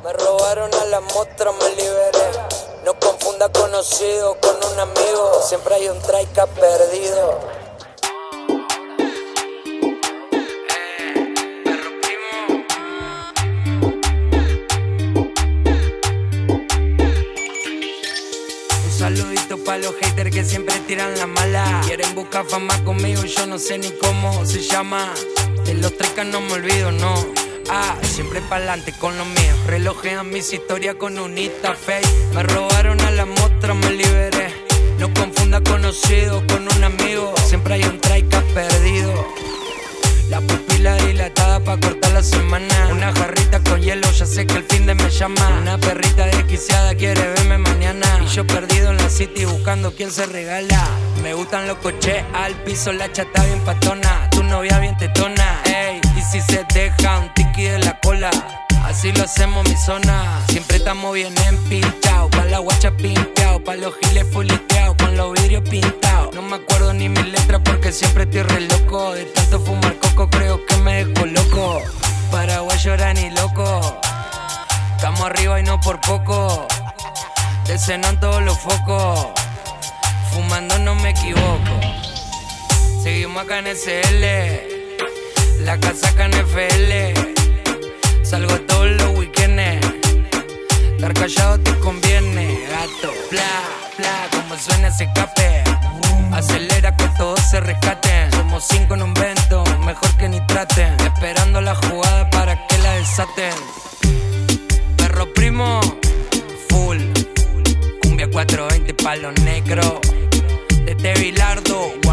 Me robaron a la mostra, me liberé. No confunda conocido con un amigo. Siempre hay un traica perdido. Saludito pa' los haters que siempre tiran la mala. Quieren buscar fama conmigo, yo no sé ni cómo se llama. De los trecas no me olvido, no. Siempre pa'lante con lo mío. Relojean mis historias con un Insta fake. Me robaron a la mostra, me liberé. No confunda conocido con un amigo. Siempre hay un traica perdido. La pupila dilatada pa' cortar la semana. Una jarrita con hielo, ya sé que el fin de me llama. Una perrita desquiciada quiere verme mañana. Y yo perdido en la city buscando quién se regala. Me gustan los coches al piso, la chata bien patona. Tu novia bien tetona, ey. Y si se deja un tiki de la cola, así lo hacemos mi zona. Siempre estamos bien empinchados. Pa' la guacha pinteado, pa' los giles fuliteados, con los vidrios pintados. No me acuerdo ni mis letras porque siempre estoy re loco. De tanto fumar coco creo que me dejo loco. Paraguay llora ni loco. Estamos arriba y no por poco. De Zenón todos los focos. Fumando no me equivoco. Seguimos acá en SL. La casaca en FL. Salgo todos los weekends. Estar callado te conviene, gato. Bla, bla, como suena ese escape. Acelera que todos se rescaten. Somos 5 en un vento, mejor que ni traten. Esperando la jugada para que la desaten. Perro primo, full. Cumbia 420 pa' los negros. De Bilardo,